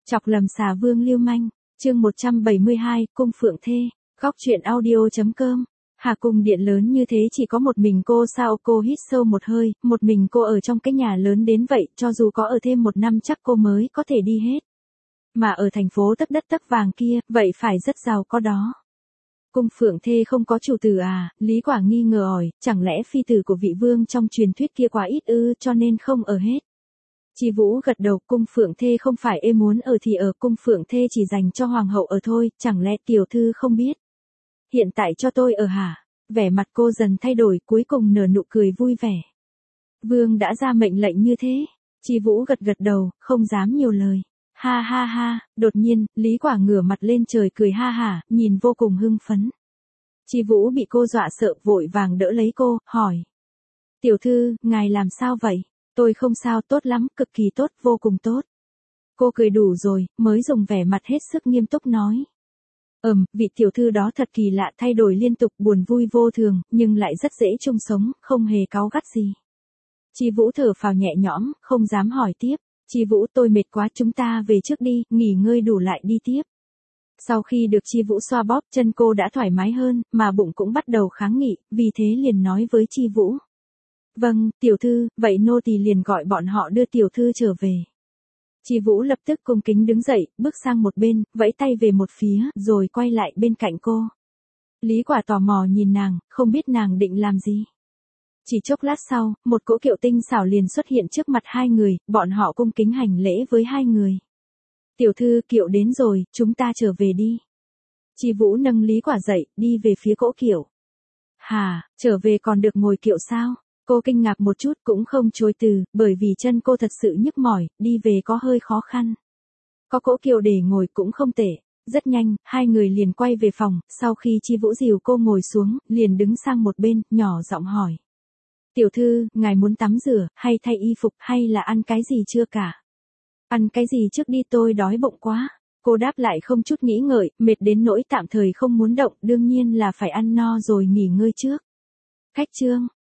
Chọc lầm xà vương lưu manh, chương 172, cung phượng thê, góc truyện audio.com. Hà cung điện lớn như thế chỉ có một mình cô sao? Cô hít sâu một hơi, một mình cô ở trong cái nhà lớn đến vậy, cho dù có ở thêm một năm chắc cô mới có thể đi hết. Mà ở thành phố tấp đất tấp vàng kia, vậy phải rất giàu có đó. Cung phượng thê không có chủ tử à? Lý Quả nghi ngờ hỏi, chẳng lẽ phi tử của vị vương trong truyền thuyết kia quá ít ư, cho nên không ở hết. Chi Vũ gật đầu, cung phượng thê không phải ê muốn ở thì ở, cung phượng thê chỉ dành cho hoàng hậu ở thôi, chẳng lẽ tiểu thư không biết. Hiện tại cho tôi ở hả? Vẻ mặt cô dần thay đổi, cuối cùng nở nụ cười vui vẻ. Vương đã ra mệnh lệnh như thế. Chi Vũ gật gật đầu, không dám nhiều lời. Ha ha ha, đột nhiên, Lý Quả ngửa mặt lên trời cười ha hả, nhìn vô cùng hưng phấn. Chi Vũ bị cô dọa sợ, vội vàng đỡ lấy cô, hỏi. Tiểu thư, ngài làm sao vậy? Tôi không sao, tốt lắm, cực kỳ tốt, vô cùng tốt. Cô cười đủ rồi, mới dùng vẻ mặt hết sức nghiêm túc nói. Vị tiểu thư đó thật kỳ lạ, thay đổi liên tục, buồn vui vô thường, nhưng lại rất dễ chung sống, không hề cáu gắt gì. Chi Vũ thở phào nhẹ nhõm, không dám hỏi tiếp. Chi Vũ, tôi mệt quá, chúng ta về trước đi, nghỉ ngơi đủ lại đi tiếp. Sau khi được Chi Vũ xoa bóp, chân cô đã thoải mái hơn, mà bụng cũng bắt đầu kháng nghị, vì thế liền nói với Chi Vũ. Vâng, tiểu thư, vậy nô tỳ liền gọi bọn họ đưa tiểu thư trở về. Chi Vũ lập tức cung kính đứng dậy, bước sang một bên, vẫy tay về một phía, rồi quay lại bên cạnh cô. Lý Quả tò mò nhìn nàng, không biết nàng định làm gì. Chỉ chốc lát sau, một cỗ kiệu tinh xảo liền xuất hiện trước mặt hai người, bọn họ cung kính hành lễ với hai người. Tiểu thư, kiệu đến rồi, chúng ta trở về đi. Chi Vũ nâng Lý Quả dậy, đi về phía cỗ kiệu. Hà, trở về còn được ngồi kiệu sao? Cô kinh ngạc một chút cũng không chối từ, bởi vì chân cô thật sự nhức mỏi, đi về có hơi khó khăn. Có cỗ kiệu để ngồi cũng không tệ. Rất nhanh, hai người liền quay về phòng, sau khi Chi Vũ dìu cô ngồi xuống, liền đứng sang một bên, nhỏ giọng hỏi. Tiểu thư, ngài muốn tắm rửa, hay thay y phục, hay là ăn cái gì chưa cả? Ăn cái gì trước đi, tôi đói bụng quá. Cô đáp lại không chút nghĩ ngợi, mệt đến nỗi tạm thời không muốn động, đương nhiên là phải ăn no rồi nghỉ ngơi trước. Khách trương,